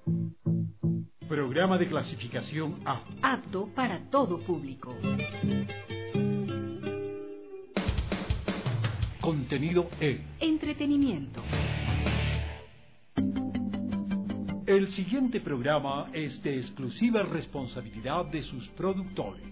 Programa de clasificación A. Apto para todo público. Contenido E. Entretenimiento. El siguiente programa es de exclusiva responsabilidad de sus productores.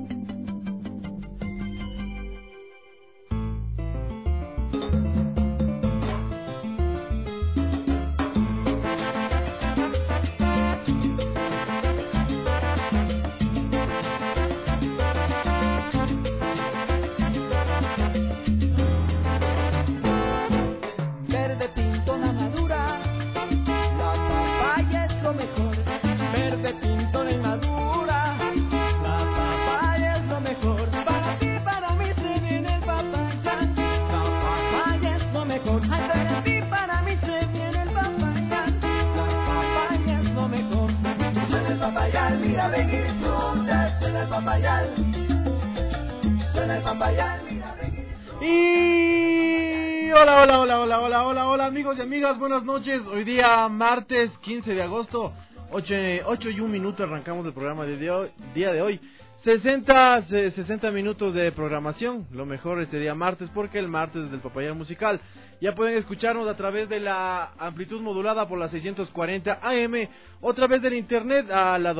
Hola amigos y amigas, buenas noches. Hoy día martes 15 de agosto, 8:01 arrancamos el programa de día de hoy. 60 minutos de programación, lo mejor este día martes, porque el martes es del Papayal Musical. Ya pueden escucharnos a través de la amplitud modulada por la 640 AM, o a través del internet a la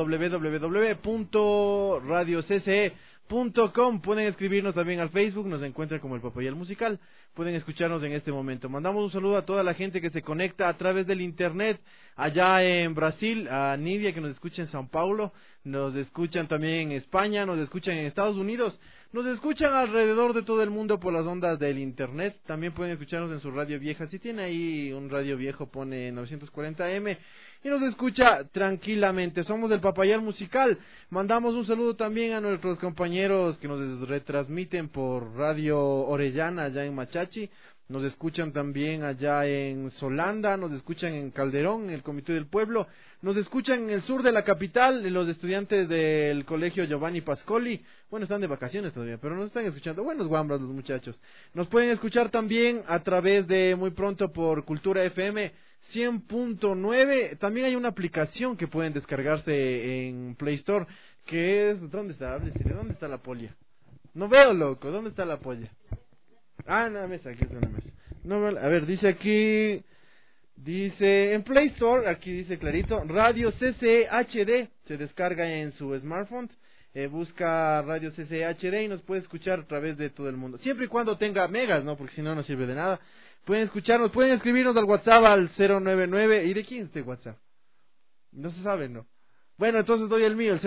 www.radiocce.com. Pueden escribirnos también al Facebook, nos encuentran como el Papayal Musical. Pueden escucharnos en este momento. Mandamos un saludo a toda la gente que se conecta a través del internet allá en Brasil, a Nivia que nos escucha en São Paulo, nos escuchan también en España, nos escuchan en Estados Unidos, nos escuchan alrededor de todo el mundo por las ondas del internet. También pueden escucharnos en su radio vieja. Si tiene ahí un radio viejo, pone 940 AM y nos escucha tranquilamente. Somos del Papayal Musical. Mandamos un saludo también a nuestros compañeros que nos retransmiten por Radio Orellana allá en Machachi. Nos escuchan también allá en Solanda, nos escuchan en Calderón, en el Comité del Pueblo, nos escuchan en el sur de la capital, los estudiantes del colegio Giovanni Pascoli. Bueno, están de vacaciones todavía, pero nos están escuchando. Buenos guambras los muchachos. Nos pueden escuchar también a través de, muy pronto, por Cultura FM 100.9. También hay una aplicación que pueden descargarse en Play Store, que es... ¿Dónde está? ¿Dónde está la polla? No veo, loco. ¿Dónde está la polla? Ah, en la mesa, aquí está en la mesa. No, a ver, dice aquí, dice en Play Store, aquí dice clarito, Radio CCE HD, se descarga en su smartphone, busca Radio CCE HD y nos puede escuchar a través de todo el mundo, siempre y cuando tenga megas, ¿no? Porque si no, no sirve de nada. Pueden escucharnos, pueden escribirnos al WhatsApp al 099, ¿y de quién es este WhatsApp? No se sabe, ¿no? Bueno, entonces doy el mío, el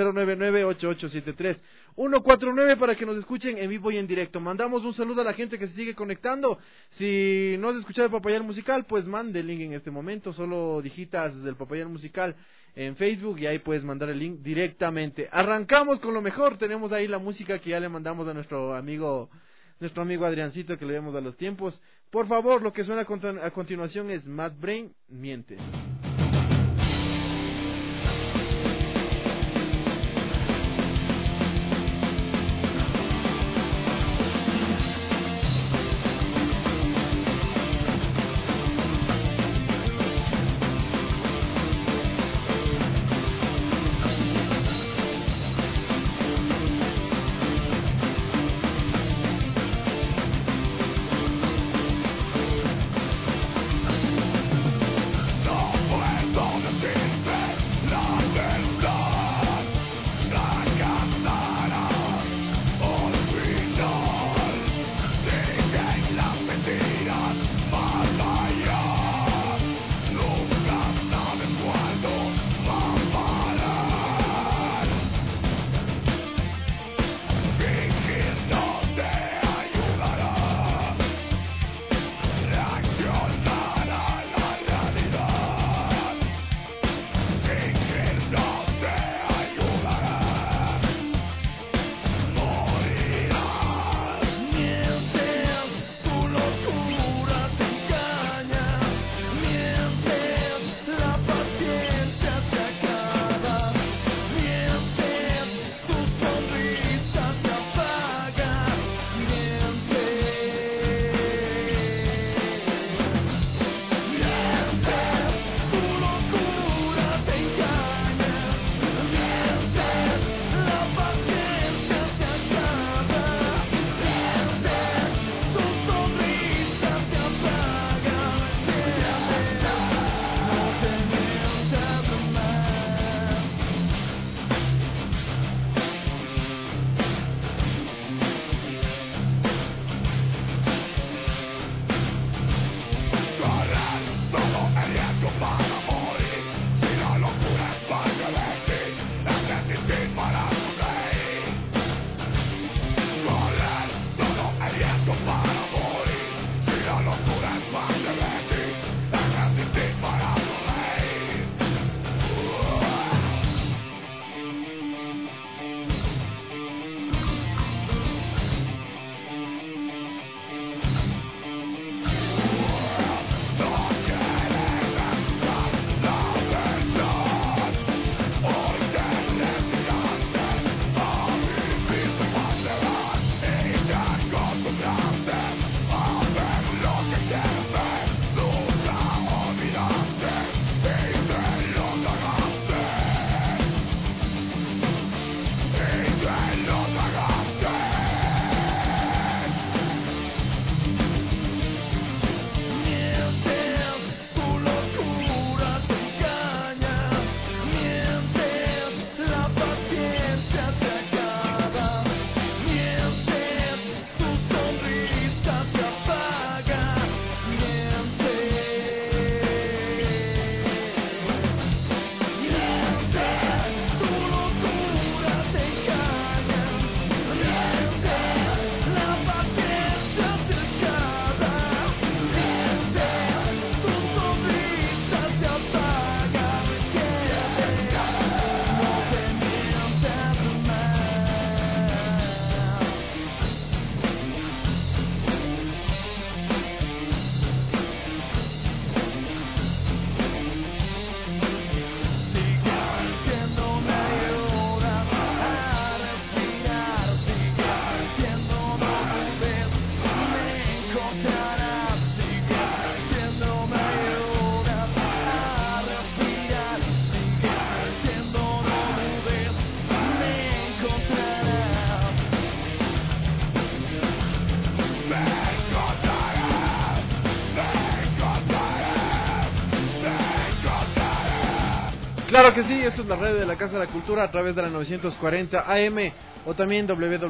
099-8873-149 para que nos escuchen en vivo y en directo. Mandamos un saludo a la gente que se sigue conectando. Si no has escuchado el Papayal Musical, pues mande el link en este momento. Solo digitas del Papayal Musical en Facebook y ahí puedes mandar el link directamente. Arrancamos con lo mejor. Tenemos ahí la música que ya le mandamos a nuestro amigo Adriancito, que le vemos a los tiempos. Por favor, lo que suena a continuación es Mad Brain, Miente. Boy. Claro que sí, esto es la red de la Casa de la Cultura a través de la 940 AM o también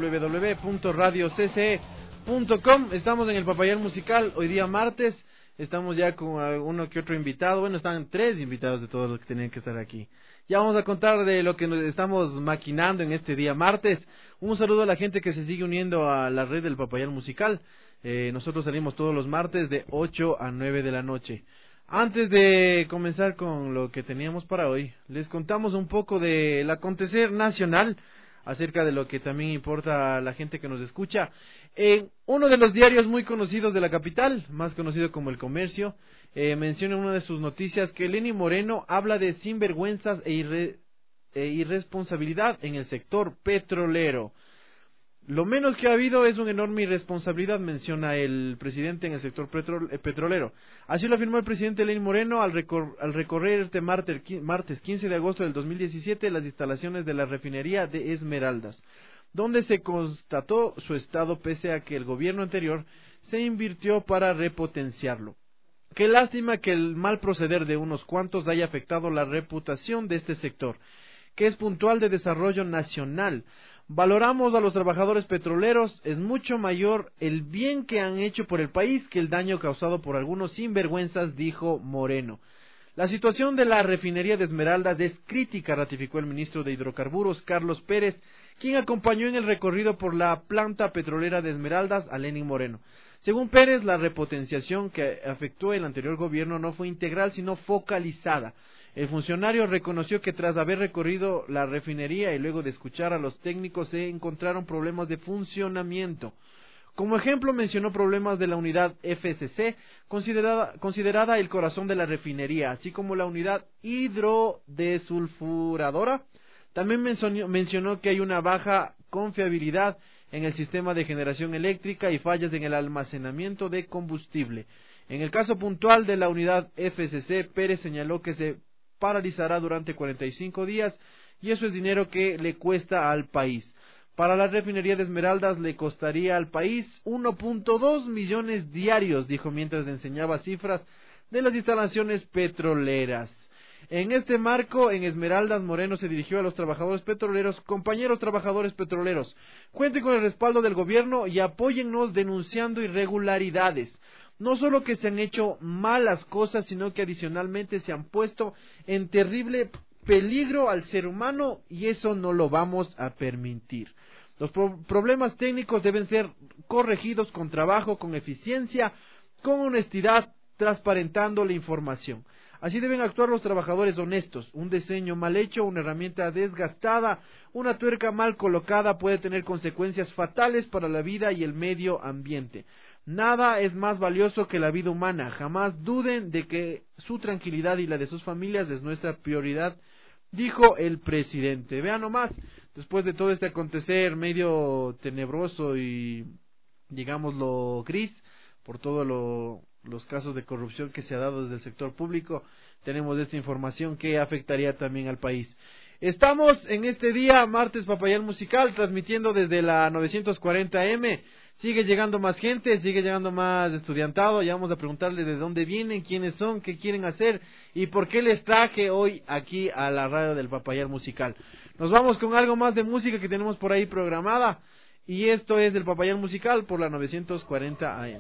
www.radiocce.com. Estamos en el Papayal Musical, hoy día martes, estamos ya con uno que otro invitado, bueno, están 3 invitados de todos los que tenían que estar aquí. Ya vamos a contar de lo que nos estamos maquinando en este día martes. Un saludo a la gente que se sigue uniendo a la red del Papayal Musical. Nosotros salimos todos los martes de 8 a 9 de la noche. Antes de comenzar con lo que teníamos para hoy, les contamos un poco del acontecer nacional acerca de lo que también importa a la gente que nos escucha. En uno de los diarios muy conocidos de la capital, más conocido como El Comercio, menciona en una de sus noticias que Lenín Moreno habla de sinvergüenzas e irresponsabilidad en el sector petrolero. Lo menos que ha habido es una enorme irresponsabilidad, menciona el presidente en el sector petrolero. Así lo afirmó el presidente Lenín Moreno al recorrer este martes 15 de agosto del 2017 las instalaciones de la refinería de Esmeraldas, donde se constató su estado pese a que el gobierno anterior se invirtió para repotenciarlo. Qué lástima que el mal proceder de unos cuantos haya afectado la reputación de este sector, que es puntual de desarrollo nacional. Valoramos a los trabajadores petroleros, es mucho mayor el bien que han hecho por el país que el daño causado por algunos sinvergüenzas, dijo Moreno. La situación de la refinería de Esmeraldas es crítica, ratificó el ministro de Hidrocarburos, Carlos Pérez, quien acompañó en el recorrido por la planta petrolera de Esmeraldas a Lenín Moreno. Según Pérez, la repotenciación que efectuó el anterior gobierno no fue integral, sino focalizada. El funcionario reconoció que tras haber recorrido la refinería y luego de escuchar a los técnicos se encontraron problemas de funcionamiento. Como ejemplo mencionó problemas de la unidad FCC, considerada el corazón de la refinería, así como la unidad hidrodesulfuradora. También mencionó que hay una baja confiabilidad en el sistema de generación eléctrica y fallas en el almacenamiento de combustible. En el caso puntual de la unidad FCC, Pérez señaló que se paralizará durante 45 días y eso es dinero que le cuesta al país. Para la refinería de Esmeraldas le costaría al país 1.2 millones diarios, dijo mientras enseñaba cifras de las instalaciones petroleras. En este marco, en Esmeraldas, Moreno se dirigió a los trabajadores petroleros. Compañeros trabajadores petroleros, cuenten con el respaldo del gobierno y apóyennos denunciando irregularidades. No solo que se han hecho malas cosas, sino que adicionalmente se han puesto en terrible peligro al ser humano y eso no lo vamos a permitir. Los problemas técnicos deben ser corregidos con trabajo, con eficiencia, con honestidad, transparentando la información. Así deben actuar los trabajadores honestos. Un diseño mal hecho, una herramienta desgastada, una tuerca mal colocada puede tener consecuencias fatales para la vida y el medio ambiente. Nada es más valioso que la vida humana. Jamás duden de que su tranquilidad y la de sus familias es nuestra prioridad, dijo el presidente. Vean nomás, después de todo este acontecer medio tenebroso y digámoslo gris, por todos los casos de corrupción que se ha dado desde el sector público, tenemos esta información que afectaría también al país. Estamos en este día, martes Papayal Musical, transmitiendo desde la 940M. Sigue llegando más gente, sigue llegando más estudiantado. Ya vamos a preguntarles de dónde vienen, quiénes son, qué quieren hacer y por qué les traje hoy aquí a la radio del Papayal Musical. Nos vamos con algo más de música que tenemos por ahí programada. Y esto es del Papayal Musical por la 940 AM.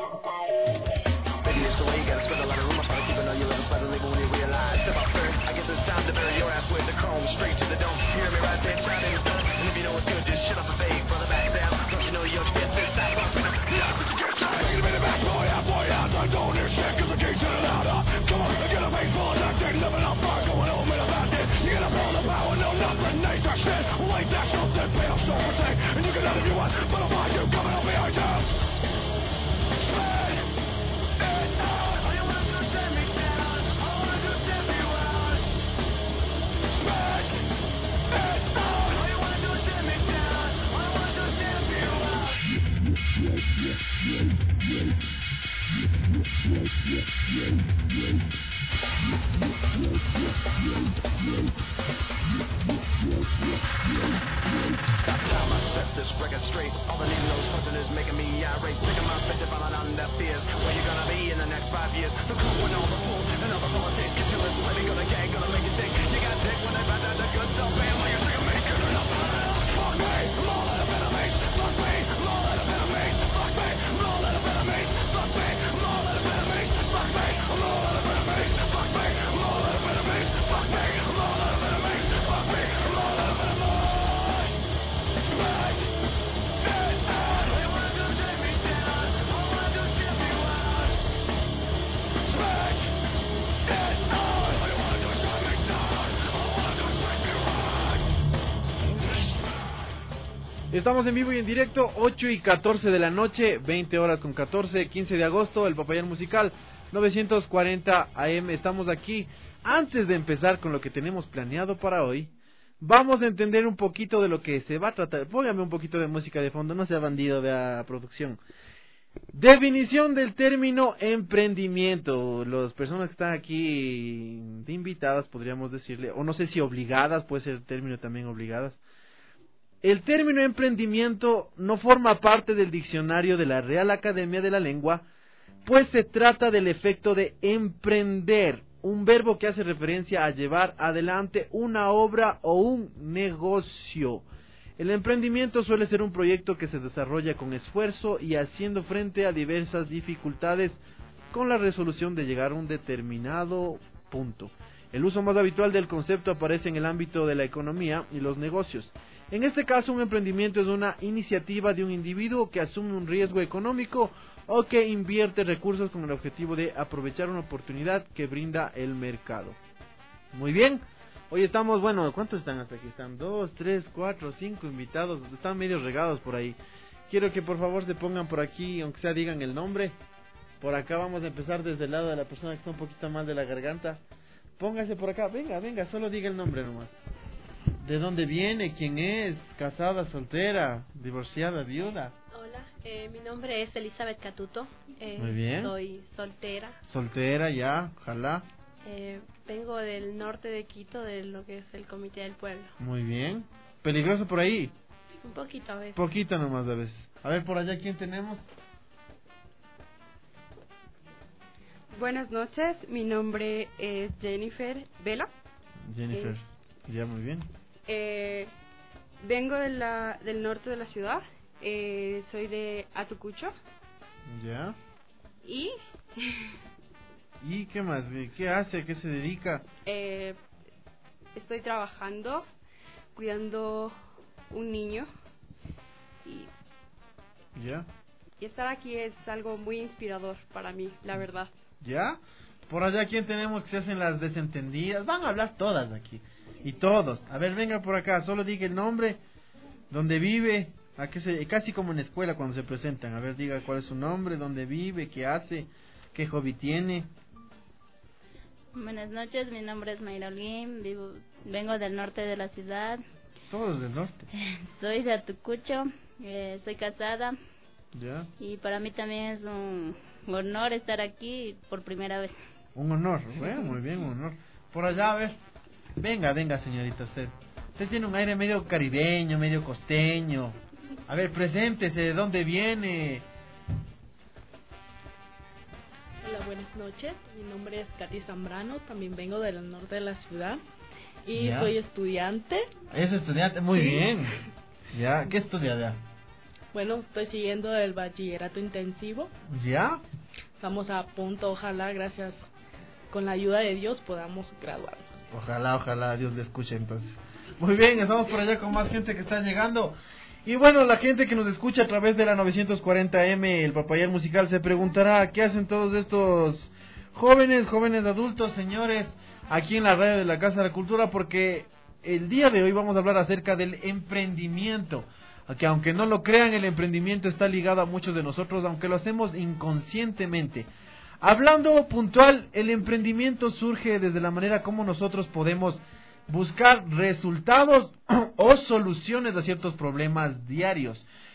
I guess it's this record straight. All the needles pushing is making me irate. Sick of my bitch falling on their fears. Where you gonna be in the next 5 years? The crew and all the fools and all the politics. Get you this living, gonna gag, gonna make you sick. You got dick when they find out the good stuff. Bam, like you're sick of me. Good enough. Fuck me, I'm all out of enemies. Fuck me, I'm all out of enemies. Fuck me, I'm all out of enemies. Fuck me, I'm all out of enemies. Fuck me, I'm all out of enemies. Fuck me, I'm all out of enemies. Fuck me, I'm all out of enemies. Fuck me, I'm all out of enemies. Smash! It's on! They wanna do take me down. All wanna do shit me wild. Smash! It's on! They wanna do shit me down. All wanna do shit me wild. Estamos en vivo y en directo, 8:14 de la noche, 20 horas con 14, 15 de agosto, el Papayal Musical, 940 AM. Estamos aquí. Antes de empezar con lo que tenemos planeado para hoy, vamos a entender un poquito de lo que se va a tratar. Póngame un poquito de música de fondo, no sea bandido, vea producción. Definición del término emprendimiento. Las personas que están aquí de invitadas, podríamos decirle, o no sé si obligadas, puede ser el término también obligadas. El término emprendimiento no forma parte del diccionario de la Real Academia de la Lengua, pues se trata del efecto de emprender, un verbo que hace referencia a llevar adelante una obra o un negocio. El emprendimiento suele ser un proyecto que se desarrolla con esfuerzo y haciendo frente a diversas dificultades con la resolución de llegar a un determinado punto. El uso más habitual del concepto aparece en el ámbito de la economía y los negocios. En este caso, un emprendimiento es una iniciativa de un individuo que asume un riesgo económico o que invierte recursos con el objetivo de aprovechar una oportunidad que brinda el mercado. Muy bien, hoy estamos, bueno, ¿cuántos están hasta aquí? Están 2, 3, 4, 5 invitados, están medio regados por ahí. Quiero que por favor se pongan por aquí, aunque sea digan el nombre. Por acá vamos a empezar desde el lado de la persona que está un poquito más de la garganta. Póngase por acá, venga, solo diga el nombre nomás. ¿De dónde viene? ¿Quién es? ¿Casada, soltera, divorciada, viuda? Hola, mi nombre es Elizabeth Catuto. Muy bien. Soy soltera. Soltera, ya, ojalá. Vengo del norte de Quito, de lo que es el Comité del Pueblo. Muy bien. ¿Peligroso por ahí? Un poquito a veces. Poquito nomás a veces. A ver, por allá, ¿quién tenemos? Buenas noches, mi nombre es Jennifer Vela. Jennifer, ya, muy bien. Vengo del norte de la ciudad, soy de Atucucho. Ya. ¿Y qué más? ¿Qué hace? ¿A qué se dedica? Estoy trabajando, cuidando un niño. Ya. Y estar aquí es algo muy inspirador para mí, la verdad. ¿Ya? Por allá, ¿quién tenemos que se hacen las desentendidas? Van a hablar todas aquí. Y todos. A ver, venga por acá. Solo diga el nombre, dónde vive, casi como en la escuela cuando se presentan. A ver, diga cuál es su nombre, dónde vive, qué hace, qué hobby tiene. Buenas noches, mi nombre es Mayra Olguín, vengo del norte de la ciudad. Todos del norte. Soy de Atucucho, soy casada. Ya. Y para mí también es un honor estar aquí por primera vez. Un honor, bueno, muy bien, un honor. Por allá, a ver. Venga, señorita, usted tiene un aire medio caribeño, medio costeño. A ver, preséntese, ¿de dónde viene? Hola, buenas noches. Mi nombre es Katy Zambrano, también vengo del norte de la ciudad y soy estudiante. Es estudiante, muy bien. Ya, ¿qué estudia ya? Bueno, estoy siguiendo el bachillerato intensivo. ¿Ya? Estamos a punto, ojalá, gracias, con la ayuda de Dios podamos graduarnos. Ojalá Dios le escuche entonces. Muy bien, estamos por allá con más gente que está llegando. Y bueno, la gente que nos escucha a través de la 940M, el Papayal Musical, se preguntará ¿qué hacen todos estos jóvenes adultos, señores, aquí en la radio de la Casa de la Cultura? Porque el día de hoy vamos a hablar acerca del emprendimiento. Que aunque no lo crean, el emprendimiento está ligado a muchos de nosotros, aunque lo hacemos inconscientemente. Hablando puntual, el emprendimiento surge desde la manera como nosotros podemos buscar resultados o soluciones a ciertos problemas diarios.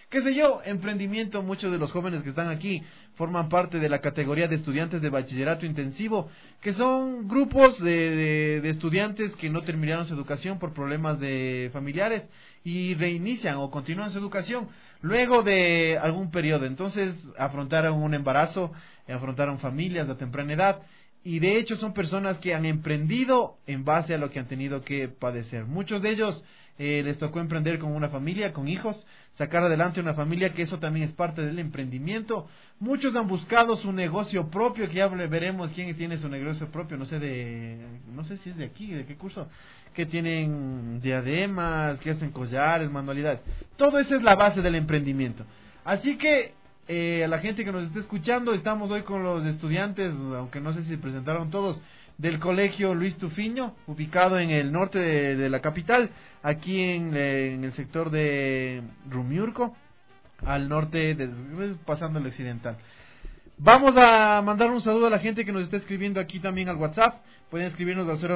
qué sé yo, emprendimiento. Muchos de los jóvenes que están aquí forman parte de la categoría de estudiantes de bachillerato intensivo, que son grupos de estudiantes que no terminaron su educación por problemas de familiares y reinician o continúan su educación luego de algún periodo. Entonces afrontaron un embarazo, afrontaron familias de temprana edad, y de hecho son personas que han emprendido en base a lo que han tenido que padecer. Muchos de ellos les tocó emprender con una familia, con hijos, sacar adelante una familia, que eso también es parte del emprendimiento. Muchos han buscado su negocio propio, que ya veremos quién tiene su negocio propio, no sé si es de aquí, de qué curso, que tienen diademas, que hacen collares, manualidades. Todo eso es la base del emprendimiento. Así que a la gente que nos esté escuchando, estamos hoy con los estudiantes, aunque no sé si presentaron todos, del colegio Luis Tufiño, ubicado en el norte de la capital, aquí en el sector de Rumiurco, al norte, pasando el occidental. Vamos a mandar un saludo a la gente que nos está escribiendo aquí también al WhatsApp. Pueden escribirnos al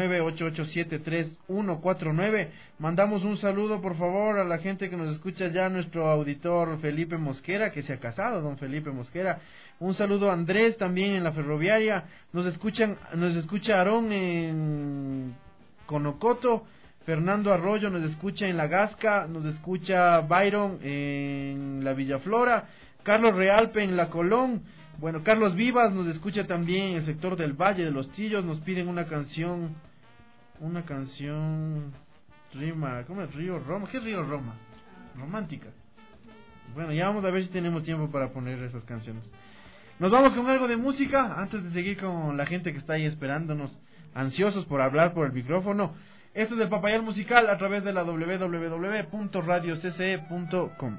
099-887-3149. Mandamos un saludo, por favor, a la gente que nos escucha ya, nuestro auditor Felipe Mosquera, que se ha casado, don Felipe Mosquera. Un saludo a Andrés, también en la ferroviaria. Nos escucha Aarón en Conocoto. Fernando Arroyo nos escucha en La Gasca. Nos escucha Byron en la Villaflora. Carlos Realpe en La Colón. Bueno, Carlos Vivas nos escucha también en el sector del Valle de los Chillos. Nos piden una canción rima, ¿cómo es? Río Roma. ¿Qué es Río Roma? Romántica. Bueno, ya vamos a ver si tenemos tiempo para poner esas canciones. Nos vamos con algo de música antes de seguir con la gente que está ahí esperándonos, ansiosos por hablar por el micrófono. Esto es el Papayal Musical a través de la www.radiocce.com.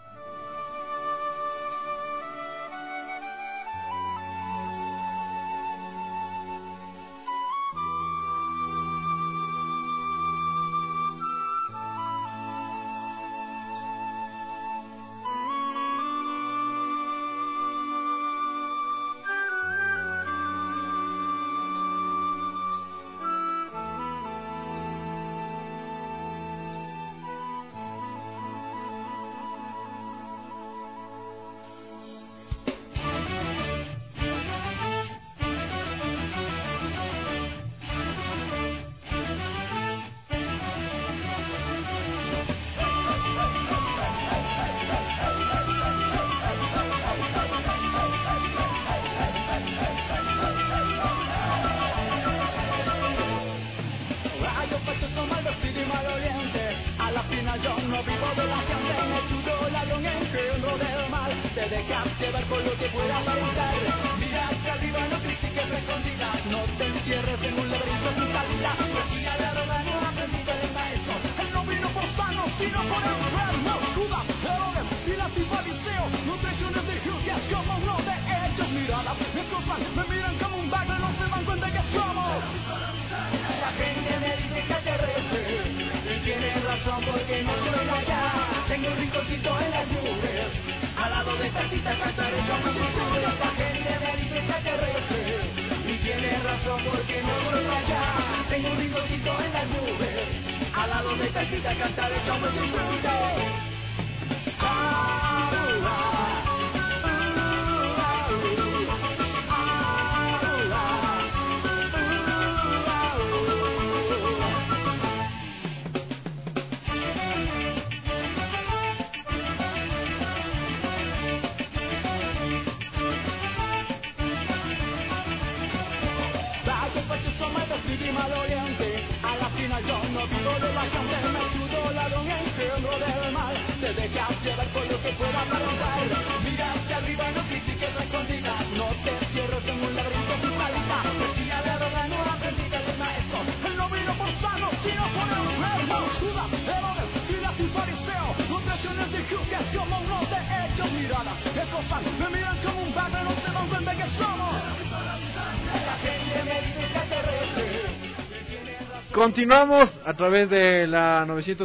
Continuamos a través de la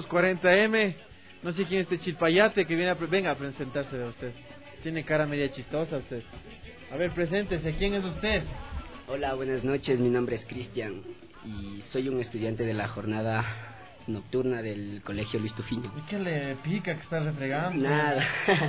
940M. No sé quién es este chilpayate que viene venga a presentarse de usted. Tiene cara media chistosa usted. A ver, preséntese, ¿quién es usted? Hola, buenas noches, mi nombre es Cristian y soy un estudiante de la jornada nocturna del Colegio Luis Tufiño. ¿Y qué le pica que está refregando? Nada.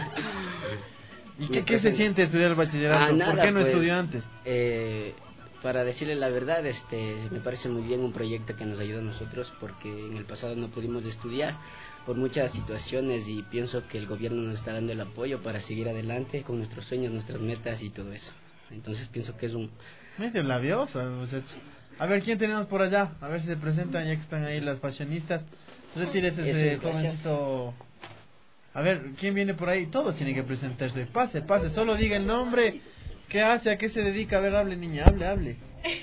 ¿Y qué se siente estudiar el bachillerato? Nada, ¿por qué no pues, estudió antes? Para decirle la verdad, me parece muy bien un proyecto que nos ayuda a nosotros, porque en el pasado no pudimos estudiar por muchas situaciones y pienso que el gobierno nos está dando el apoyo para seguir adelante con nuestros sueños, nuestras metas y todo eso. Entonces pienso que es un... Medio labioso, muchacho. A ver, ¿quién tenemos por allá? A ver si se presentan, ya que están ahí las fashionistas. Retírese ese jovencito. A ver, ¿quién viene por ahí? Todos tienen que presentarse. Pase, solo diga el nombre. ¿Qué hace? ¿A qué se dedica? A ver, hable, niña, hable.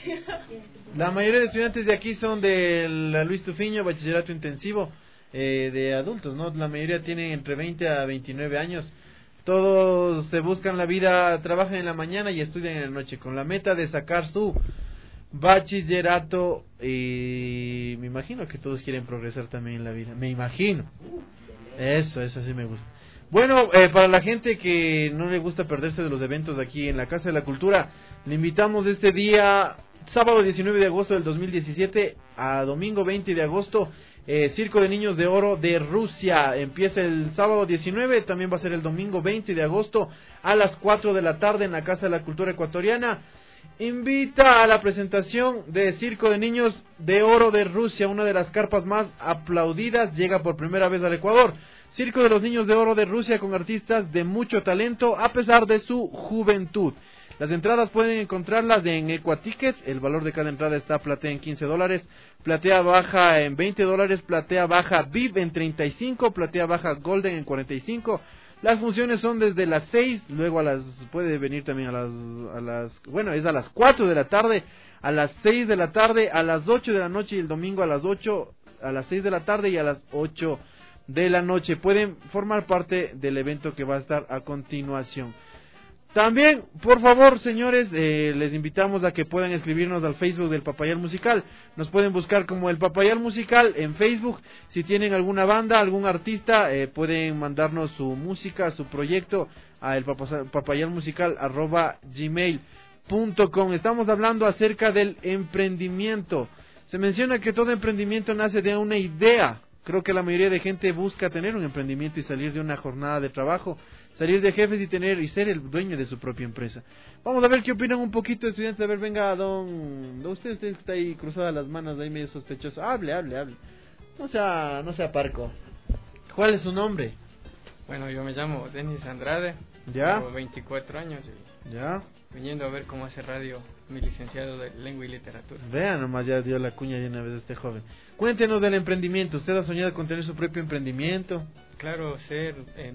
La mayoría de estudiantes de aquí son de la Luis Tufiño, bachillerato intensivo, de adultos, ¿no? La mayoría tienen entre 20 a 29 años. Todos se buscan la vida, trabajan en la mañana y estudian en la noche, con la meta de sacar su bachillerato. Y me imagino que todos quieren progresar también en la vida. Me imagino. Eso sí me gusta. Bueno, para la gente que no le gusta perderse de los eventos aquí en la Casa de la Cultura, le invitamos este día, sábado 19 de agosto del 2017 a domingo 20 de agosto, Circo de Niños de Oro de Rusia. Empieza el sábado 19, también va a ser el domingo 20 de agosto a las 4 de la tarde en la Casa de la Cultura Ecuatoriana. Invita a la presentación de Circo de Niños de Oro de Rusia, una de las carpas más aplaudidas, llega por primera vez al Ecuador. Circo de los Niños de Oro de Rusia con artistas de mucho talento a pesar de su juventud. Las entradas pueden encontrarlas en Ecuaticket, el valor de cada entrada está platea en $15, platea baja en $20, platea baja VIP en 35, platea baja Golden en 45. Las funciones son desde las 6, luego puede venir también a las 4 de la tarde, a las 6 de la tarde, a las 8 de la noche y el domingo a las 6 de la tarde y a las 8 de la noche. Pueden formar parte del evento que va a estar a continuación. También, por favor, señores, les invitamos a que puedan escribirnos al Facebook del Papayal Musical. Nos pueden buscar como el Papayal Musical en Facebook. Si tienen alguna banda, algún artista, pueden mandarnos su música, su proyecto a el papayalmusical@gmail.com. Estamos hablando acerca del emprendimiento. Se menciona que todo emprendimiento nace de una idea. Creo que la mayoría de gente busca tener un emprendimiento y salir de una jornada de trabajo, salir de jefes y ser el dueño de su propia empresa. Vamos a ver qué opinan un poquito, estudiantes. A ver, venga, usted que está ahí cruzada las manos, ahí medio sospechoso. Hable. No sea parco. ¿Cuál es su nombre? Bueno, yo me llamo Denis Andrade. ¿Ya? Tengo 24 años. ¿Ya? Viniendo a ver cómo hace radio mi licenciado de Lengua y Literatura. Vean, nomás ya dio la cuña de una vez este joven. Cuéntenos del emprendimiento. ¿Usted ha soñado con tener su propio emprendimiento? Claro, ser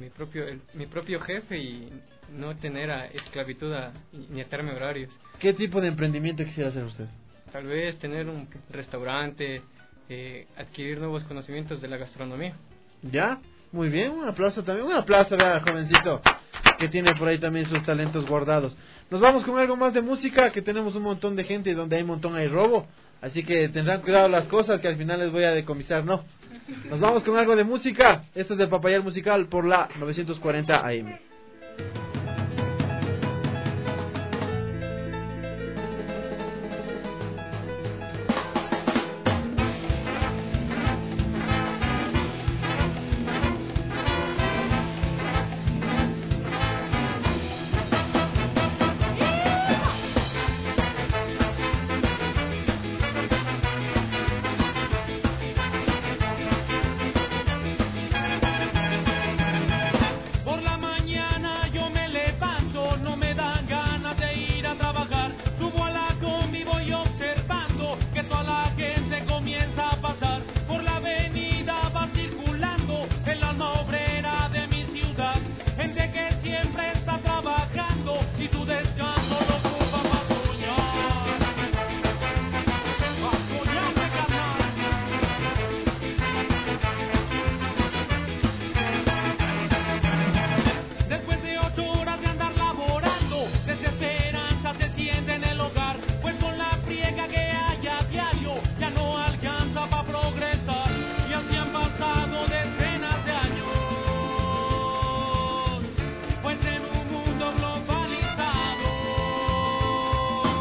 mi propio jefe y no tener esclavitud ni atarme horarios. ¿Qué tipo de emprendimiento quisiera hacer usted? Tal vez tener un restaurante, adquirir nuevos conocimientos de la gastronomía. ¿Ya? Muy bien, un aplauso también. Un aplauso, vea, jovencito, que tiene por ahí también sus talentos guardados. Nos vamos con algo más de música, que tenemos un montón de gente y donde hay un montón hay robo. Así que tendrán cuidado las cosas, que al final les voy a decomisar, ¿no? Nos vamos con algo de música. Esto es de Papayal Musical por la 940 AM.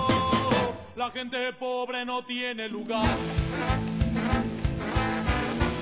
La gente pobre no tiene lugar.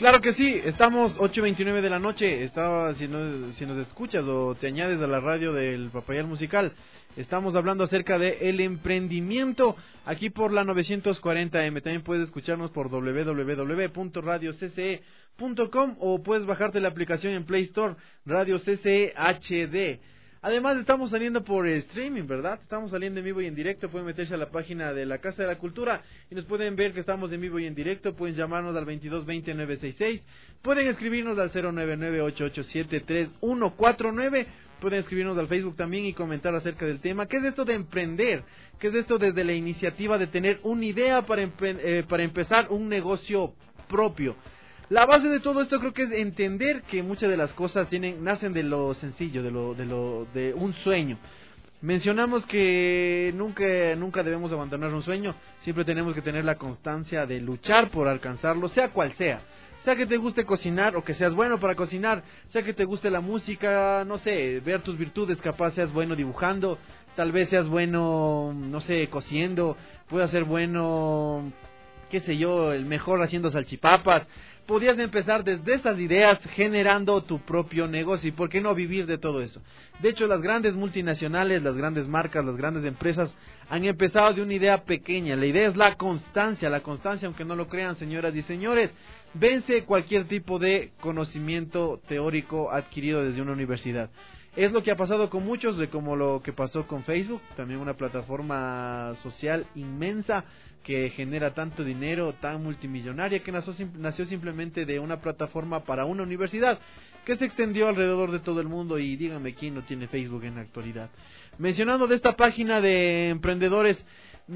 Claro que sí, estamos 8:29 de la noche. Si nos escuchas o te añades a la radio del Papayal Musical, estamos hablando acerca de el emprendimiento aquí por la 940 AM. También puedes escucharnos por www.radiocce.com o puedes bajarte la aplicación en Play Store, Radio CCE HD. Además estamos saliendo por streaming, ¿verdad? Estamos saliendo en vivo y en directo. Pueden meterse a la página de la Casa de la Cultura y nos pueden ver que estamos en vivo y en directo. Pueden llamarnos al 2220-966. Pueden escribirnos al 099-887-3149. Pueden escribirnos al Facebook también y comentar acerca del tema. ¿Qué es esto de emprender? ¿Qué es esto desde la iniciativa de tener una idea para empezar un negocio propio? La base de todo esto creo que es entender que muchas de las cosas nacen de lo sencillo, de un sueño. Mencionamos que nunca debemos abandonar un sueño, siempre tenemos que tener la constancia de luchar por alcanzarlo, sea cual sea. Sea que te guste cocinar o que seas bueno para cocinar, sea que te guste la música, no sé, ver tus virtudes, capaz seas bueno dibujando, tal vez seas bueno, no sé, cociendo, puedas ser bueno, qué sé yo, el mejor haciendo salchipapas. Podrías empezar desde esas ideas generando tu propio negocio y por qué no vivir de todo eso. De hecho, las grandes multinacionales, las grandes marcas, las grandes empresas han empezado de una idea pequeña. La idea es la constancia, aunque no lo crean, señoras y señores, vence cualquier tipo de conocimiento teórico adquirido desde una universidad. Es lo que ha pasado con muchos, como lo que pasó con Facebook, también una plataforma social inmensa que genera tanto dinero, tan multimillonaria, que nació simplemente de una plataforma para una universidad, que se extendió alrededor de todo el mundo, y díganme quién no tiene Facebook en la actualidad. Mencionando de esta página de emprendedores,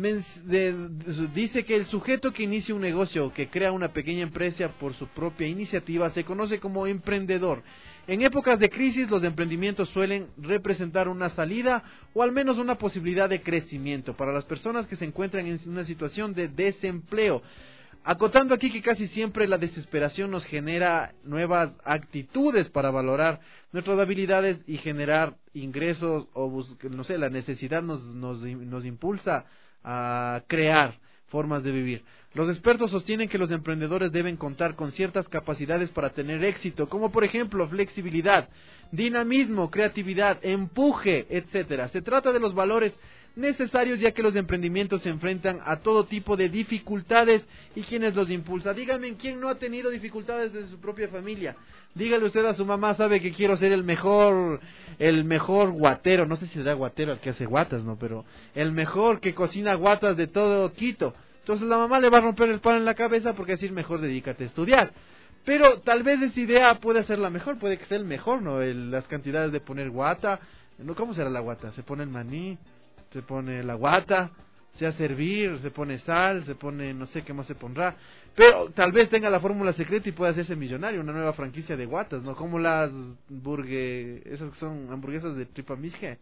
dice que el sujeto que inicia un negocio, que crea una pequeña empresa por su propia iniciativa, se conoce como emprendedor. En épocas de crisis, los emprendimientos suelen representar una salida o al menos una posibilidad de crecimiento para las personas que se encuentran en una situación de desempleo. Acotando aquí que casi siempre la desesperación nos genera nuevas actitudes para valorar nuestras habilidades y generar ingresos, o no sé, la necesidad nos impulsa a crear formas de vivir. Los expertos sostienen que los emprendedores deben contar con ciertas capacidades para tener éxito, como por ejemplo flexibilidad, dinamismo, creatividad, empuje, etcétera. Se trata de los valores necesarios, ya que los emprendimientos se enfrentan a todo tipo de dificultades y quienes los impulsa. Dígame, ¿quién no ha tenido dificultades desde su propia familia? Dígale usted a su mamá, sabe que quiero ser el mejor guatero, no sé si será guatero el que hace guatas, no, pero el mejor que cocina guatas de todo Quito. Entonces la mamá le va a romper el pan en la cabeza porque decir, mejor dedícate a estudiar. Pero tal vez esa idea puede ser la mejor, puede que sea el mejor, ¿no? Las cantidades de poner guata, ¿no? ¿Cómo será la guata? Se pone el maní, se pone la guata, se hace hervir, se pone sal, se pone, no sé qué más se pondrá. Pero tal vez tenga la fórmula secreta y pueda hacerse millonario, una nueva franquicia de guatas, ¿no? Como las esas que son hamburguesas de tripa misge,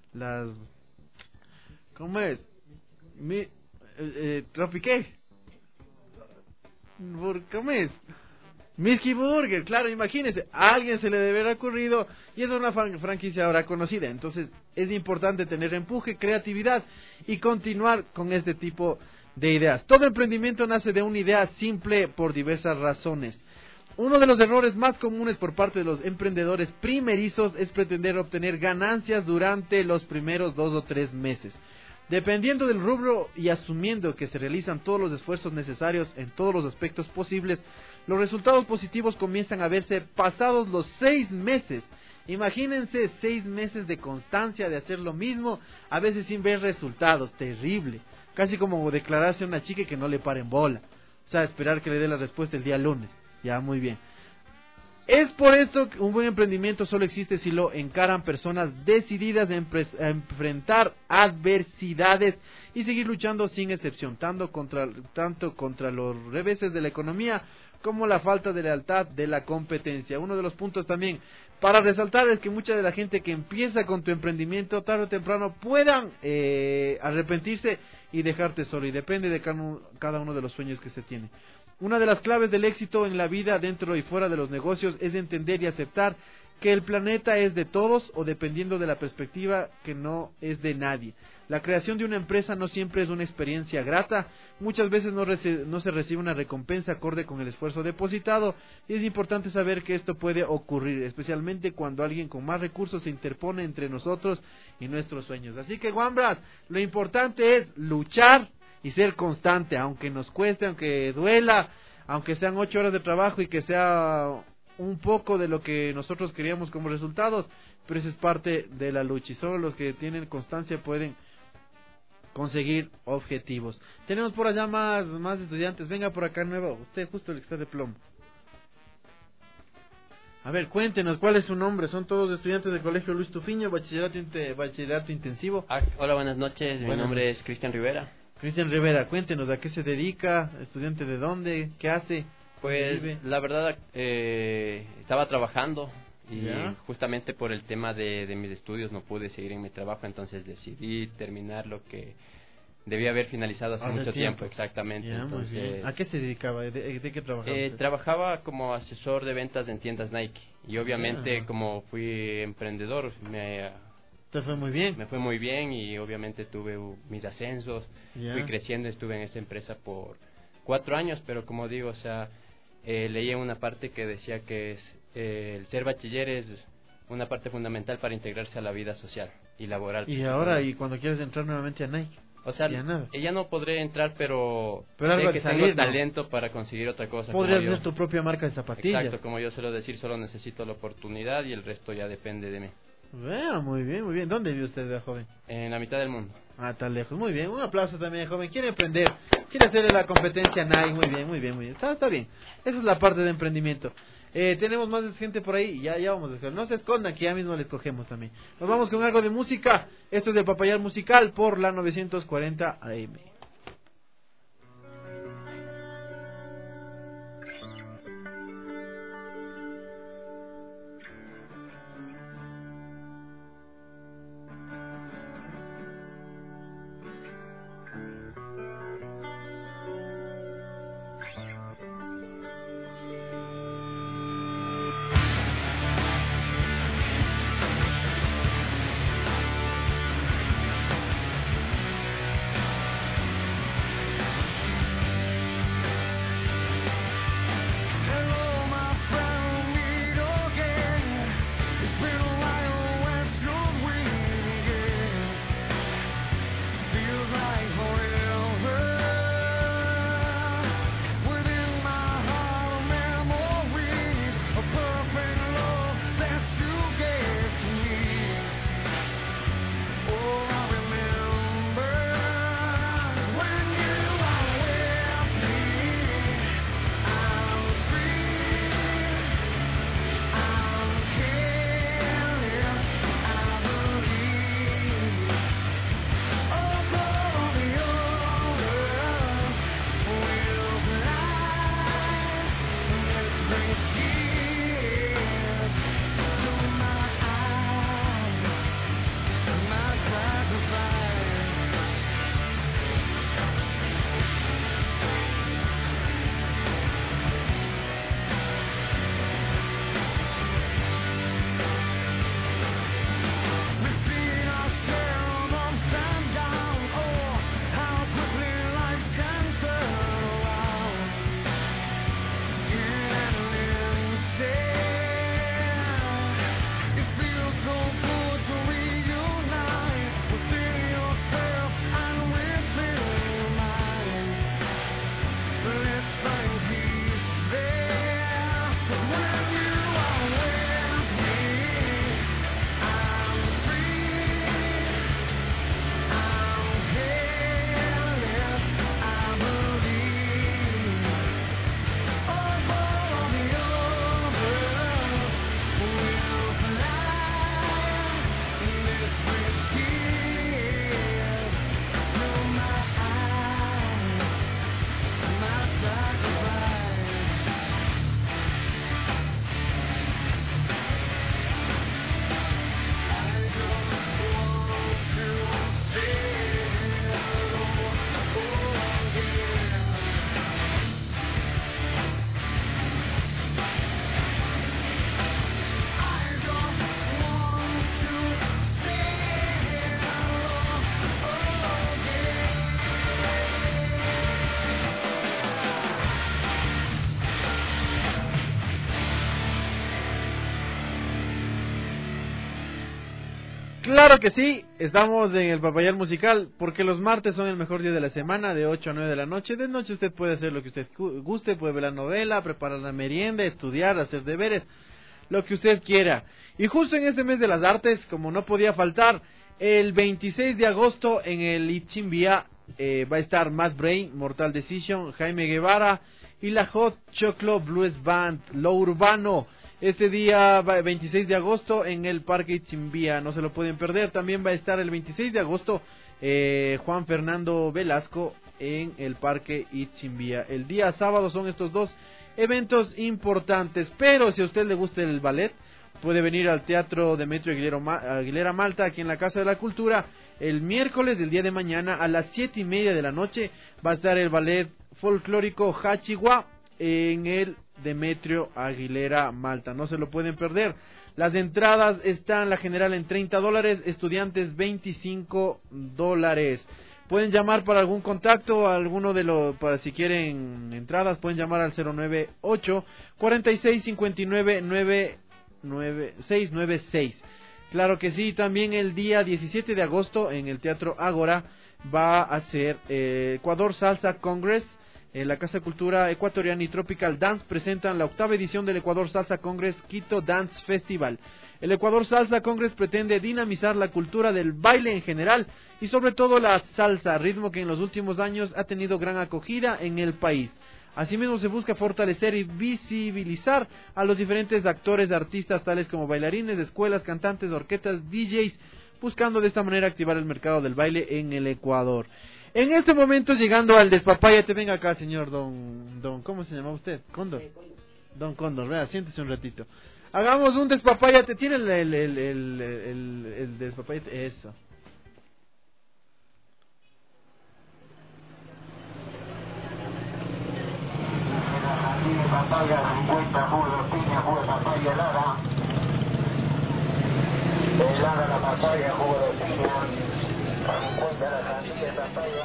¿cómo es? Tropiqué. ¿Cómo es? Miski Burger, claro, imagínense, a alguien se le debe haber ocurrido y es una franquicia ahora conocida. Entonces es importante tener empuje, creatividad y continuar con este tipo de ideas. Todo emprendimiento nace de una idea simple por diversas razones. Uno de los errores más comunes por parte de los emprendedores primerizos es pretender obtener ganancias durante los primeros 2 o 3 meses. Dependiendo del rubro y asumiendo que se realizan todos los esfuerzos necesarios en todos los aspectos posibles, los resultados positivos comienzan a verse pasados los 6 meses. Imagínense 6 meses de constancia de hacer lo mismo, a veces sin ver resultados, terrible. Casi como declararse a una chica que no le paren bola. O sea, esperar que le dé la respuesta el día lunes. Ya, muy bien. Es por esto que un buen emprendimiento solo existe si lo encaran personas decididas a enfrentar adversidades y seguir luchando sin excepción, tanto contra los reveses de la economía como la falta de lealtad de la competencia. Uno de los puntos también para resaltar es que mucha de la gente que empieza con tu emprendimiento tarde o temprano puedan arrepentirse y dejarte solo, y depende de cada uno de los sueños que se tiene. Una de las claves del éxito en la vida, dentro y fuera de los negocios, es entender y aceptar que el planeta es de todos o dependiendo de la perspectiva que no es de nadie. La creación de una empresa no siempre es una experiencia grata, muchas veces no se recibe una recompensa acorde con el esfuerzo depositado y es importante saber que esto puede ocurrir, especialmente cuando alguien con más recursos se interpone entre nosotros y nuestros sueños. Así que guambras, lo importante es luchar y ser constante, aunque nos cueste, aunque duela, aunque sean 8 horas de trabajo y que sea un poco de lo que nosotros queríamos como resultados, pero eso es parte de la lucha y solo los que tienen constancia pueden conseguir objetivos. Tenemos por allá más estudiantes. Venga por acá nuevo. Usted justo el que está de plomo. A ver, cuéntenos cuál es su nombre. Son todos estudiantes del Colegio Luis Tufiño, bachillerato intensivo. Hola, buenas noches. Mi nombre es Cristian Rivera. Cristian Rivera, cuéntenos a qué se dedica, estudiante de dónde, qué hace. Pues la verdad estaba trabajando y ¿ya? Justamente por el tema de mis estudios no pude seguir en mi trabajo, entonces decidí terminar lo que debía haber finalizado hace mucho tiempo. Exactamente. Ya, entonces, ¿a qué se dedicaba? ¿De qué trabajaba? Trabajaba como asesor de ventas en tiendas Nike y obviamente como fui emprendedor ¿te fue muy bien? Me fue muy bien y obviamente tuve mis ascensos, fui creciendo, estuve en esa empresa por 4 años, pero como digo, o sea, leí en una parte que decía que el ser bachiller es una parte fundamental para integrarse a la vida social y laboral. Y ahora, y cuando quieres entrar nuevamente a Nike, o sea, ya no podré entrar, pero algo sé que salir, tengo talento para conseguir otra cosa. Podrías hacer tu propia marca de zapatillas. Exacto, como yo suelo decir, solo necesito la oportunidad y el resto ya depende de mí. Vea, muy bien, muy bien. ¿Dónde vive usted, joven? En la mitad del mundo. Ah, tan lejos. Muy bien, un aplauso también, joven. Quiere emprender, quiere hacerle la competencia a Nike. Muy bien, muy bien, muy bien. Está bien. Esa es la parte de emprendimiento. Tenemos más gente por ahí. Ya vamos a dejar. No se escondan, que ya mismo les cogemos también. Nos vamos con algo de música. Esto es del Papayal Musical por la 940 AM. Claro que sí, estamos en el Papayal Musical, porque los martes son el mejor día de la semana, de 8 a 9 de la noche. De noche usted puede hacer lo que usted guste, puede ver la novela, preparar la merienda, estudiar, hacer deberes, lo que usted quiera. Y justo en este mes de las artes, como no podía faltar, el 26 de agosto en el Itzimbia va a estar Matt Brain, Mortal Decision, Jaime Guevara y la Hot Choclo Blues Band, Lo Urbano. Este día 26 de agosto en el Parque Itzimbia, no se lo pueden perder. También va a estar el 26 de agosto Juan Fernando Velasco en el Parque Itzimbia. El día sábado son estos dos eventos importantes, pero si a usted le gusta el ballet, puede venir al Teatro Demetrio Aguilera Malta, aquí en la Casa de la Cultura. El miércoles, el día de mañana, a las 7:30 de la noche, va a estar el ballet folclórico Hachiwa en el Demetrio Aguilera Malta. No se lo pueden perder. Las entradas están, la general en $30, estudiantes $25. Pueden llamar para algún contacto, alguno de los, para si quieren entradas, pueden llamar al 098-4659-696. Claro que sí. También el día 17 de agosto en el Teatro Ágora va a ser Ecuador Salsa Congress. La Casa de Cultura Ecuatoriana y Tropical Dance presentan la 8ª edición del Ecuador Salsa Congress Quito Dance Festival. El Ecuador Salsa Congress pretende dinamizar la cultura del baile en general y sobre todo la salsa, ritmo que en los últimos años ha tenido gran acogida en el país. Asimismo se busca fortalecer y visibilizar a los diferentes actores, artistas tales como bailarines, escuelas, cantantes, orquestas, DJs, buscando de esta manera activar el mercado del baile en el Ecuador. En este momento, llegando al Despapáyate, venga acá, señor Don, ¿cómo se llama usted? Cóndor. Don Cóndor, vea, siéntese un ratito. Hagamos un Despapáyate, tiene el Despapáyate, eso. Papaya 50, jugo de piña, jugo de papaya helada. Helada la papaya, jugo de piña. 50 la casilla de papaya.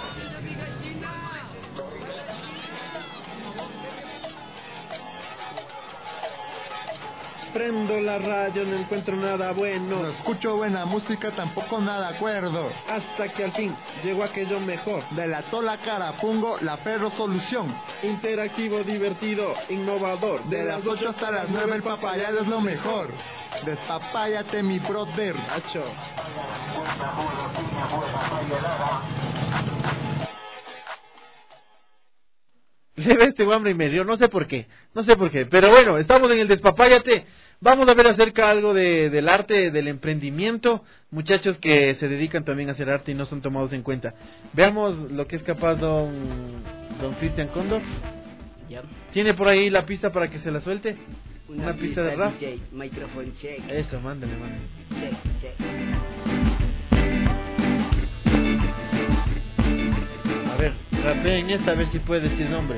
Prendo la radio, no encuentro nada bueno. No escucho buena música, tampoco nada acuerdo. Hasta que al fin llegó aquello mejor. De la sola cara pongo la Ferro Solución. Interactivo, divertido, innovador. De las 8 hasta las 9 el Papayal es lo mejor. Despapáyate mi brother. Nacho. Le ve este hambre y me dio, no sé por qué, pero bueno, estamos en el Despapáyate. Vamos a ver acerca algo del arte, del emprendimiento, muchachos que se dedican también a hacer arte y no son tomados en cuenta. Veamos lo que es capaz don Cristian Cóndor. Yeah. ¿Tiene por ahí la pista para que se la suelte? Una pista de rap. DJ, microphone check. Eso, mándale. Check. A ver, rapea en esta, a ver si puede decir nombre.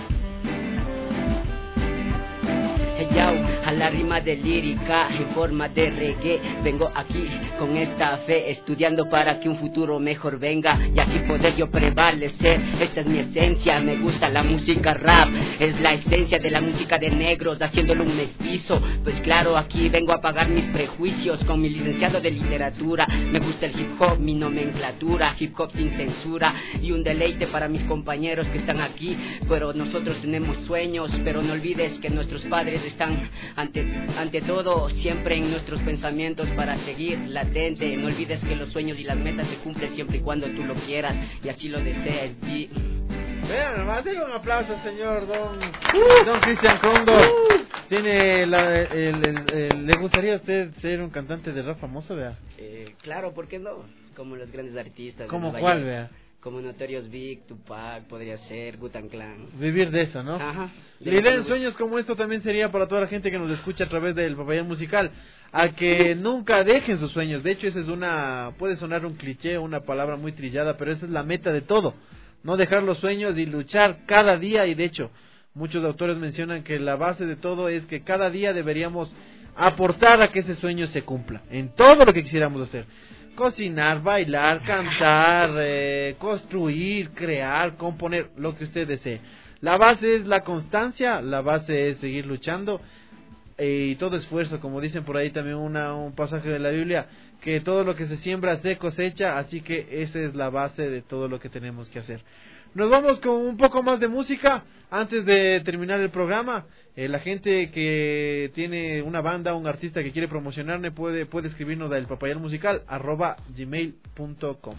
Hey yo, a la rima de lírica en forma de reggae, vengo aquí con esta fe, estudiando para que un futuro mejor venga y así poder yo prevalecer. Esta es mi esencia, me gusta la música rap, es la esencia de la música de negros, haciéndolo un mestizo. Pues claro, aquí vengo a pagar mis prejuicios con mi licenciado de literatura. Me gusta el hip hop, mi nomenclatura, hip hop sin censura y un deleite para mis compañeros que están aquí. Pero nosotros tenemos sueños, pero no olvides que nuestros padres están ante todo siempre en nuestros pensamientos para seguir latente. No olvides que los sueños y las metas se cumplen siempre y cuando tú lo quieras y así lo desees. Vean, nomás denle un aplauso, señor Don Cristian Cóndor. ¿Le gustaría a usted ser un cantante de rap famoso, vea? Claro, ¿por qué no? Como los grandes artistas. ¿Como cuál, vea? Como Notorious Big, Tupac, podría ser, Wu-Tang Clan. Vivir de eso, ¿no? Ajá. La idea en sueños como esto también sería para toda la gente que nos escucha a través del Papayal Musical, a que nunca dejen sus sueños. De hecho, esa es puede sonar un cliché, una palabra muy trillada, pero esa es la meta de todo. No dejar los sueños y luchar cada día. Y de hecho, muchos autores mencionan que la base de todo es que cada día deberíamos aportar a que ese sueño se cumpla, en todo lo que quisiéramos hacer. Cocinar, bailar, cantar, construir, crear, componer, lo que usted desee. La base es la constancia, la base es seguir luchando y todo esfuerzo, como dicen por ahí también un pasaje de la Biblia, que todo lo que se siembra se cosecha, así que esa es la base de todo lo que tenemos que hacer. Nos vamos con un poco más de música antes de terminar el programa. La gente que tiene una banda, un artista que quiere promocionarme puede escribirnos a elpapayalmusical@gmail.com.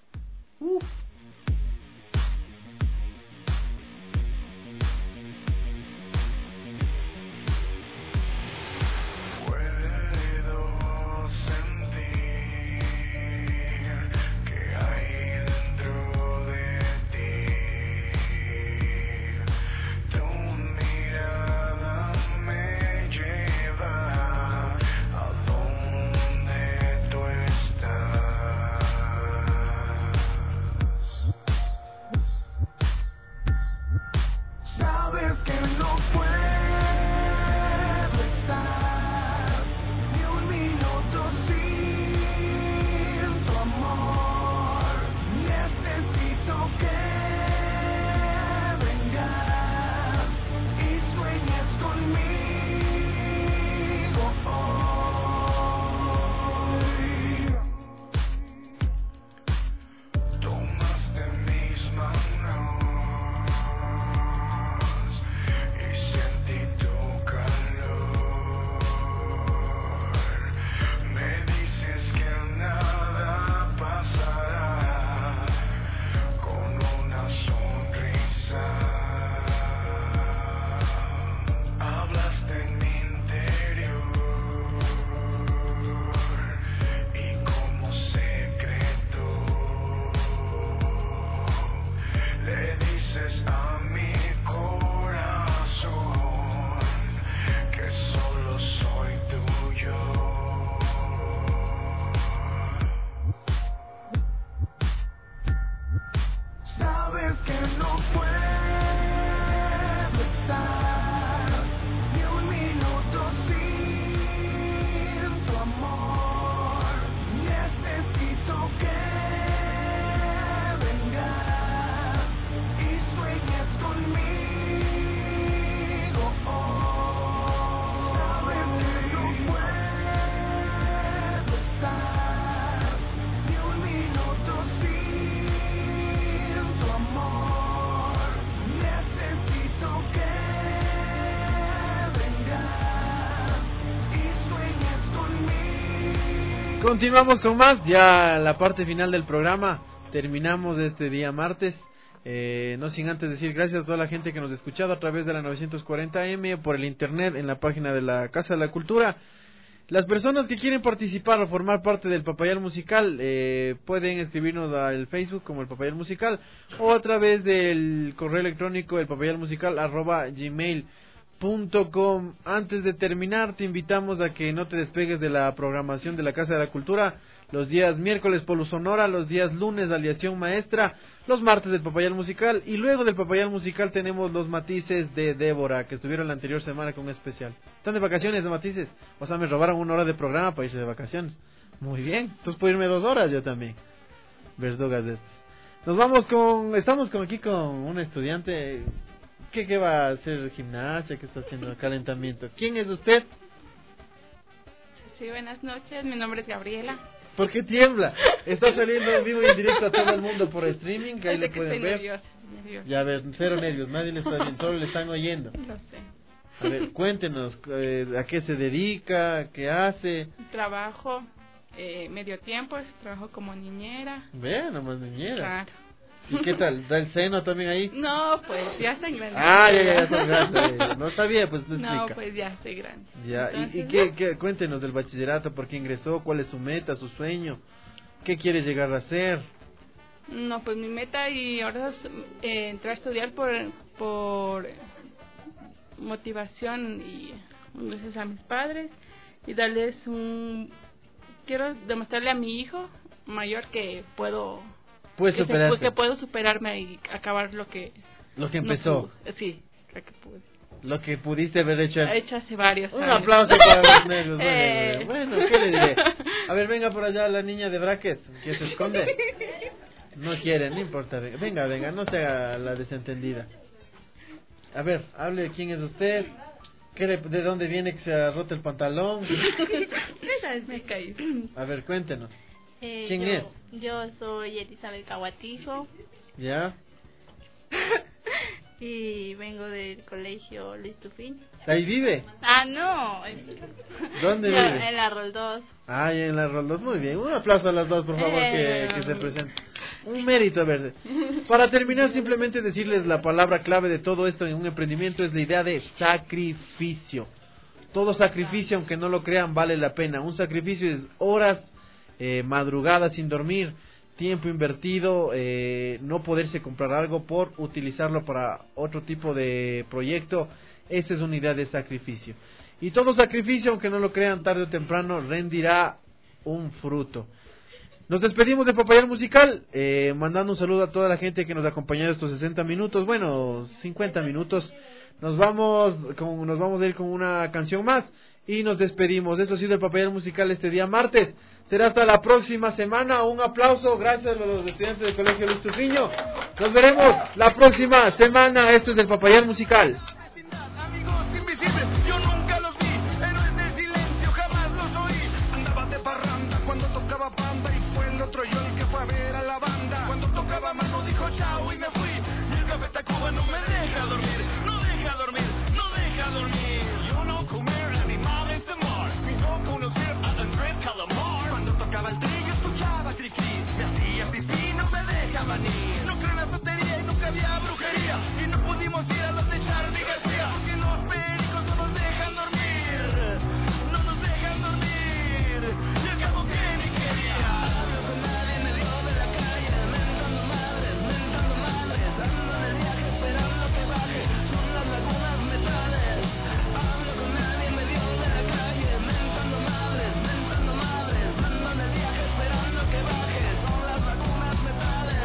Continuamos con más, ya la parte final del programa. Terminamos este día martes. No sin antes decir gracias a toda la gente que nos ha escuchado a través de la 940M, por el internet, en la página de la Casa de la Cultura. Las personas que quieren participar o formar parte del Papayal Musical pueden escribirnos al Facebook como el Papayal Musical o a través del correo electrónico elpapayalmusical@gmail.com. Antes de terminar, te invitamos a que no te despegues de la programación de la Casa de la Cultura. Los días miércoles Polo Sonora, los días lunes Aliación Maestra, los martes del Papayal Musical, y luego del Papayal Musical tenemos los matices de Débora, que estuvieron la anterior semana con un especial. ¿Están de vacaciones de matices? O sea, me robaron 1 hora de programa para irse de vacaciones. Muy bien, entonces puedo irme 2 horas yo también. Verdugas de estos. Nos vamos estamos aquí con un estudiante que va a hacer gimnasia, que está haciendo calentamiento. ¿Quién es usted? Sí, buenas noches, mi nombre es Gabriela. ¿Por qué tiembla? Está saliendo en vivo y en directo a todo el mundo por streaming, que ahí le pueden ver. Nerviosa. Ya, a ver, cero nervios, nadie le está viendo, solo le están oyendo. Lo sé. A ver, cuéntenos, ¿a qué se dedica? ¿Qué hace? Trabajo medio tiempo, trabajo como niñera. Vean, nomás niñera. Claro. ¿Y qué tal? ¿Da el seno también ahí? No, pues ya estoy grande. Ya estoy grande. No sabía, pues te explica. No, pues ya estoy grande. Ya, entonces, ¿y cuéntenos del bachillerato? ¿Por qué ingresó? ¿Cuál es su meta, su sueño? ¿Qué quiere llegar a hacer? No, pues mi meta y ahora es entrar a estudiar por motivación y gracias a mis padres y darles quiero demostrarle a mi hijo mayor que puedo que puedo superarme y acabar lo que empezó. Sí, lo que pude. Lo que pudiste haber hecho hace varios años. Un aplauso para los negros. Bueno, ¿qué le diré? A ver, venga por allá la niña de bracket que se esconde. No quiere, no importa. Venga, no sea la desentendida. A ver, hable, ¿quién es usted? ¿De dónde viene que se ha roto el pantalón? Me caí. A ver, cuéntenos. ¿Quién es? Yo soy Elizabeth Caguatijo. ¿Ya? Y vengo del colegio Luis Tufín. ¿Ahí vive? Ah, no. ¿Dónde vive? En la Rol 2. Ah, en la Rol 2, muy bien. Un aplauso a las dos, por favor, que se presenten. Un mérito, a ver. Para terminar, simplemente decirles la palabra clave de todo esto en un emprendimiento es la idea de sacrificio. Todo sacrificio, aunque no lo crean, vale la pena. Un sacrificio es horas, madrugadas sin dormir, tiempo invertido, no poderse comprar algo por utilizarlo para otro tipo de proyecto. Esa es una idea de sacrificio. Y todo sacrificio, aunque no lo crean, tarde o temprano rendirá un fruto. Nos despedimos de Papayal Musical, mandando un saludo a toda la gente que nos ha acompañado estos 60 minutos, bueno, 50 minutos. Nos vamos a ir con una canción más y nos despedimos. Esto ha sido el Papayal Musical este día martes. Será hasta la próxima semana. Un aplauso, gracias a los estudiantes del Colegio Luis Tufiño. Nos veremos la próxima semana. Esto es el Papayal Musical. Amigos invisibles, yo nunca los vi. Héroes del silencio, jamás los oí. Andaba de parranda cuando tocaba banda. Y fue el otro yo el que fue a ver a la banda. Cuando tocaba mano dijo chao y me fui. Y el Café Tacuba no me deja dormir. No deja dormir, no deja dormir. Yo no comer animales de mar. Sino conocer a Andrés Calamar. Cuando tocaba el trillo escuchaba cri-cri. Me hacía pipí, no me dejaban ir. No creo en la sotería y nunca había brujería. Y no pudimos ir a los de Charlie García. Porque los pericos no nos dejan dormir. No nos dejan dormir. Y al cabo que ni quería. Hablo con nadie en medio de la calle. Mentando madres, ando en el viaje esperando que baje. Son las lagunas metales. Hablo con nadie en medio de la calle. Mentando madres, ando en el viaje esperando que baje. Son las lagunas metales.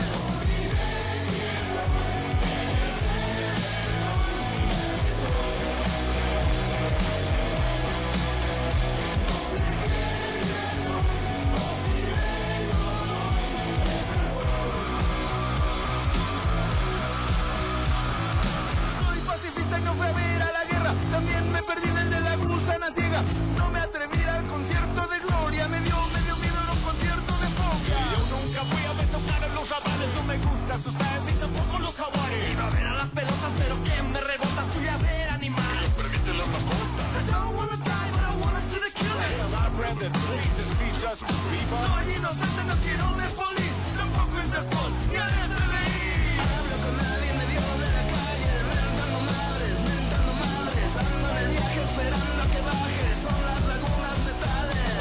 Soy pacifista y no fui a ver a la guerra. También me perdí desde la gusana ciega. No me atreví al concierto de Gloria. Me dio miedo en un concierto de Foca. Yo nunca fui a ver tocar en los avales. No me gusta sus aves ni tampoco los jaguares. Iba a ver a las pelotas, pero ¿quién me rebota? Fui a ver animales. Permite las mascotas. I don't wanna die, but I wanna see the killer. Soy inocente, no quiero de police. Tampoco Interpol, ni al FBI. Hablo con nadie en medio de la calle. Mentando madres. Ando en el viaje esperando que baje. Son las lagunas metales.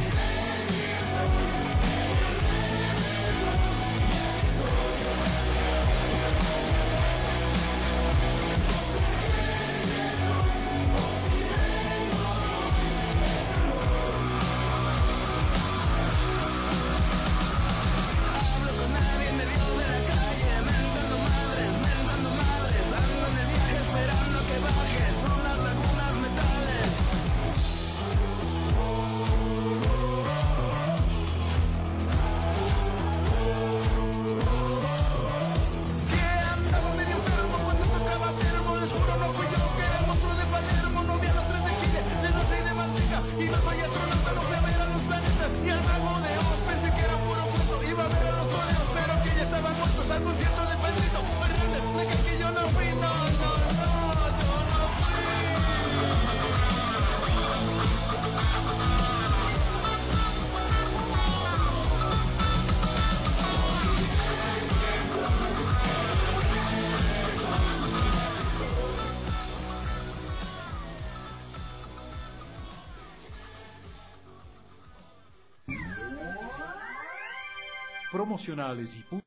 Hablo con nadie en medio de la calle. Mentando madres. Ando en el viaje esperando que baje. Son las lagunas metales. Que andaba medio enfermo cuando tocaba termo. Les juro no fui yo, que era el monstruo de Palermo. No vi a los tres de Chile, de no sé y de Manteca. Iba a soy astronauta, no fui a ver a los planetas. Y al mago de Oz pensé que era puro fruto. Iba a ver a los toreros, pero que ya estaban muertos. Al concierto de Pedrito Fernández, de que yo no fui, no Promocionales y